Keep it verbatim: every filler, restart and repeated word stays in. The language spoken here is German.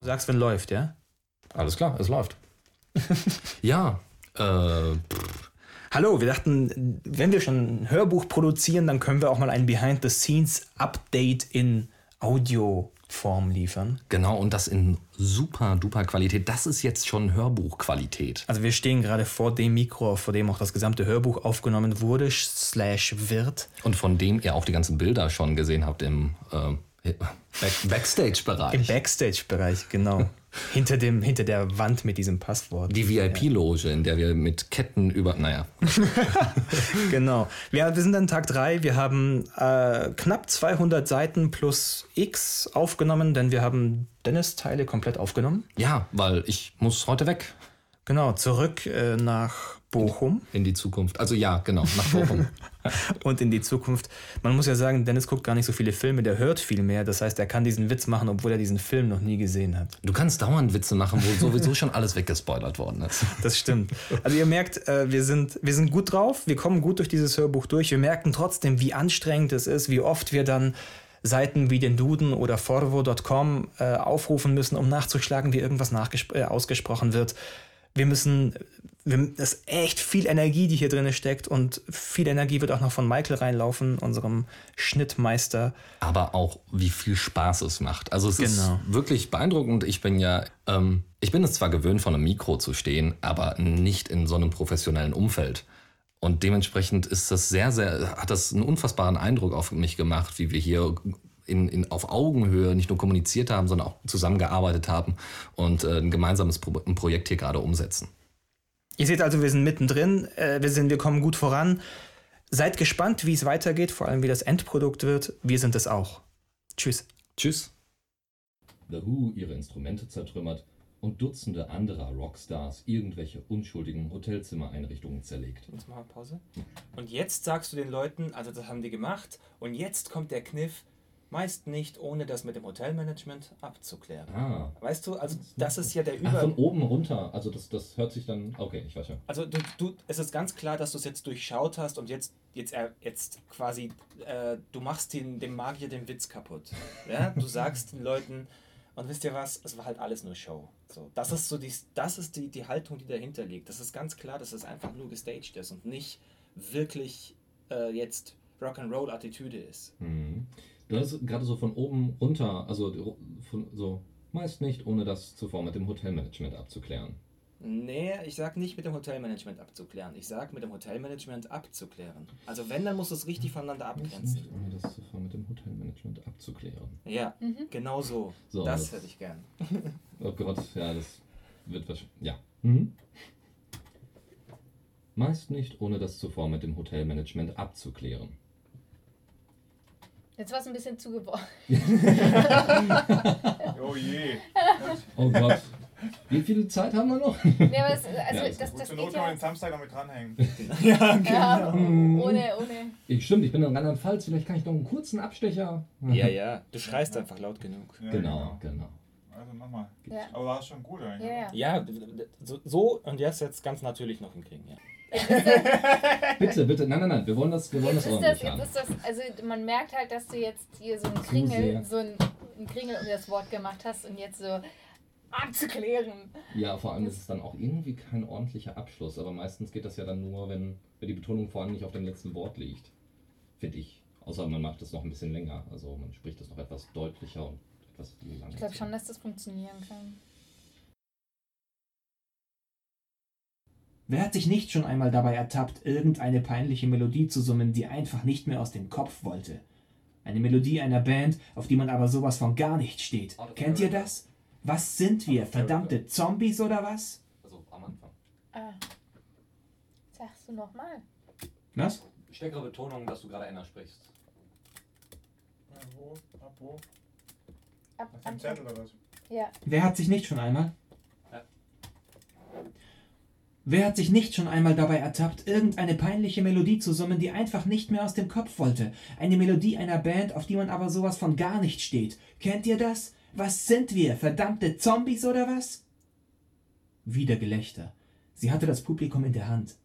Du sagst, wenn läuft, ja? Alles klar, es läuft. ja, äh... Hallo, wir dachten, wenn wir schon ein Hörbuch produzieren, dann können wir auch mal ein Behind-the-Scenes-Update in Audioform liefern. Genau, und das in super duper Qualität. Das ist jetzt schon Hörbuchqualität. Also wir stehen gerade vor dem Mikro, vor dem auch das gesamte Hörbuch aufgenommen wurde, slash wird. Und von dem ihr auch die ganzen Bilder schon gesehen habt im äh, Back- Backstage-Bereich. Im Backstage-Bereich, genau. Hinter, dem, hinter der Wand mit diesem Passwort. Die V I P-Loge, in der wir mit Ketten über... Naja. Genau. Wir, wir sind an Tag drei. Wir haben äh, knapp zweihundert Seiten plus X aufgenommen, denn wir haben Dennis' Teile komplett aufgenommen. Ja, weil ich muss heute weg. Genau, zurück äh, nach Bochum. In die Zukunft. Also ja, genau, nach Bochum. Und in die Zukunft. Man muss ja sagen, Dennis guckt gar nicht so viele Filme, der hört viel mehr. Das heißt, er kann diesen Witz machen, obwohl er diesen Film noch nie gesehen hat. Du kannst dauernd Witze machen, wo sowieso schon alles weggespoilert worden ist. Das stimmt. Also ihr merkt, äh, wir sind, wir sind gut drauf, wir kommen gut durch dieses Hörbuch durch. Wir merken trotzdem, wie anstrengend es ist, wie oft wir dann Seiten wie den Duden oder forvo Punkt com äh, aufrufen müssen, um nachzuschlagen, wie irgendwas nachgespr- äh, ausgesprochen wird. Wir müssen, wir, das ist echt viel Energie, die hier drin steckt, und viel Energie wird auch noch von Michael reinlaufen, unserem Schnittmeister. Aber auch, wie viel Spaß es macht. Also es Genau. ist wirklich beeindruckend. Ich bin ja, ähm, ich bin es zwar gewöhnt, vor einem Mikro zu stehen, aber nicht in so einem professionellen Umfeld. Und dementsprechend ist das sehr, sehr, hat das einen unfassbaren Eindruck auf mich gemacht, wie wir hier In, in, auf Augenhöhe nicht nur kommuniziert haben, sondern auch zusammengearbeitet haben und äh, ein gemeinsames Pro- ein Projekt hier gerade umsetzen. Ihr seht also, wir sind mittendrin, äh, wir, sind, wir kommen gut voran. Seid gespannt, wie es weitergeht, vor allem wie das Endprodukt wird. Wir sind es auch. Tschüss. Tschüss. The Who ihre Instrumente zertrümmert und Dutzende anderer Rockstars irgendwelche unschuldigen Hotelzimmereinrichtungen zerlegt. Jetzt machen wir Pause. Und jetzt sagst du den Leuten, also das haben die gemacht, und jetzt kommt der Kniff, meist nicht, ohne das mit dem Hotelmanagement abzuklären. Ah. Weißt du, also das ist ja der Ach, Über... von oben runter, also das, das hört sich dann... Okay, ich weiß schon. Also du, du, es ist ganz klar, dass du es jetzt durchschaut hast und jetzt, jetzt, äh, jetzt quasi, äh, du machst den, dem Magier den Witz kaputt. Ja? Du sagst den Leuten, und wisst ihr was, es war halt alles nur Show. So, das ist so die, das ist die, die Haltung, die dahinter liegt. Das ist ganz klar, dass es einfach nur gestaged ist und nicht wirklich äh, jetzt Rock'n'Roll-Attitüde ist. Mhm. Du hast gerade so von oben runter, also von, so meist nicht, ohne das zuvor mit dem Hotelmanagement abzuklären. Nee, ich sag nicht mit dem Hotelmanagement abzuklären. Ich sag mit dem Hotelmanagement abzuklären. Also wenn, dann muss es richtig voneinander abgrenzen. Nicht, ohne das zuvor mit dem Hotelmanagement abzuklären. Ja, Mhm. genau so. So, das, das- hätte ich gern. Oh Gott, ja, das wird wahrscheinlich... Ja. Mhm. Meist nicht, ohne das zuvor mit dem Hotelmanagement abzuklären. Jetzt war es ein bisschen zugeworfen. Oh je. Oh Gott. Wie viel Zeit haben wir noch? Nee, aber es, also Ja, ist das, Gut, das zur geht Not kann man ja, den Samstag noch mit dranhängen. Ja, ja Mhm. ohne, ohne. Ich, stimmt, ich bin in Rheinland-Pfalz, vielleicht kann ich noch einen kurzen Abstecher. Ja, ja. Du schreist einfach laut genug. Ja, Genau, genau. Also mach mal. Ja. Aber war schon gut eigentlich. Ja, ja. Ja, d- d- so, so und jetzt jetzt ganz natürlich noch hinkriegen, ja. Bitte, bitte, nein, nein, nein, wir wollen das, wir wollen Jetzt das ist das, ordentlich jetzt haben. ist das, also man merkt halt, dass du jetzt hier so einen Zu Kringel, sehr. so einen, einen Kringel um das Wort gemacht hast und jetzt so abzuklären. Ja, vor allem ist es dann auch irgendwie kein ordentlicher Abschluss, aber meistens geht das ja dann nur, wenn, wenn die Betonung vor allem nicht auf dem letzten Wort liegt. Finde ich. Außer man macht es noch ein bisschen länger, also man spricht es noch etwas deutlicher und etwas langsamer. Ich glaube schon, dass das funktionieren kann. Wer hat sich nicht schon einmal dabei ertappt, irgendeine peinliche Melodie zu summen, die einfach nicht mehr aus dem Kopf wollte? Eine Melodie einer Band, auf die man aber sowas von gar nicht steht. Kennt ihr das? Was sind wir? Verdammte Zombies oder was? Also am Anfang. Ah. Sagst du nochmal? Was? Stärkere Betonung, dass du gerade Enna sprichst. Ja, wo? Ab wo? Ab, Auf dem ab, Zettel oder was? ja. Wer hat sich nicht schon einmal? Ja. Wer hat sich nicht schon einmal dabei ertappt, irgendeine peinliche Melodie zu summen, die einfach nicht mehr aus dem Kopf wollte? Eine Melodie einer Band, auf die man aber sowas von gar nicht steht. Kennt ihr das? Was sind wir? Verdammte Zombies oder was? Wieder Gelächter. Sie hatte das Publikum in der Hand.